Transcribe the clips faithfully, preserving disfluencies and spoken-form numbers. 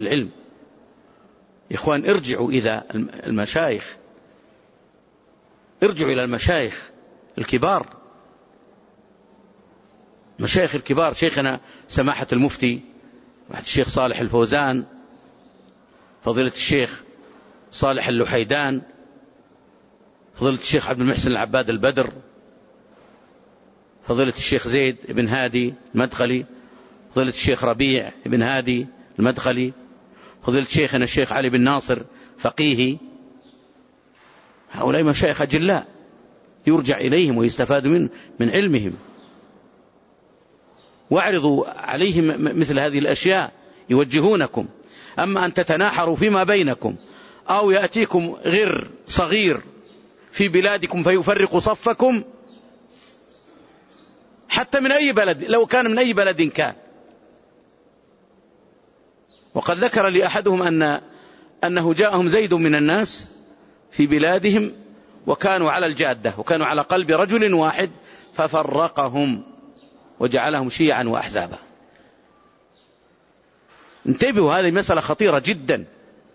العلم. يا إخوان ارجعوا إلى المشايخ، ارجعوا إلى المشايخ الكبار، مشايخ الكبار، شيخنا سماحة المفتي الشيخ صالح الفوزان، فضيلة الشيخ صالح اللحيدان، فضيلة الشيخ عبد المحسن العباد البدر، فضيلة الشيخ زيد بن هادي المدخلي، فضيلة الشيخ ربيع بن هادي المدخلي، فضيلة شيخنا الشيخ علي بن ناصر فقيهي. هؤلاء مشايخ أجلاء يرجع إليهم ويستفاد من من علمهم، واعرضوا عليهم مثل هذه الأشياء يوجهونكم. أما أن تتناحروا فيما بينكم أو يأتيكم غر صغير في بلادكم فيفرق صفكم، حتى من أي بلد، لو كان من أي بلد كان. وقد ذكر لي أحدهم أن أنه جاءهم زيد من الناس في بلادهم وكانوا على الجادة وكانوا على قلب رجل واحد ففرقهم وجعلهم شيعا وأحزابا. انتبهوا، هذه مسألة خطيرة جدا.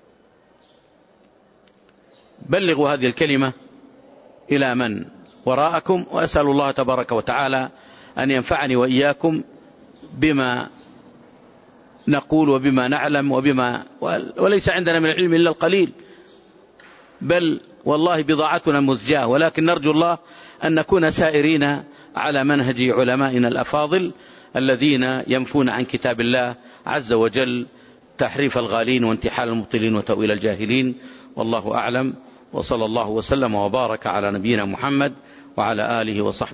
بلغوا هذه الكلمة إلى من وراءكم، وأسأل الله تبارك وتعالى أن ينفعني وإياكم بما نقول وبما نعلم وبما وليس عندنا من العلم إلا القليل، بل والله بضاعتنا مزجاة، ولكن نرجو الله أن نكون سائرين على منهج علمائنا الأفاضل الذين ينفون عن كتاب الله عز وجل تحريف الغالين وانتحال المبطلين وتأويل الجاهلين. والله أعلم، وصلى الله وسلم وبارك على نبينا محمد وعلى آله وصحبه.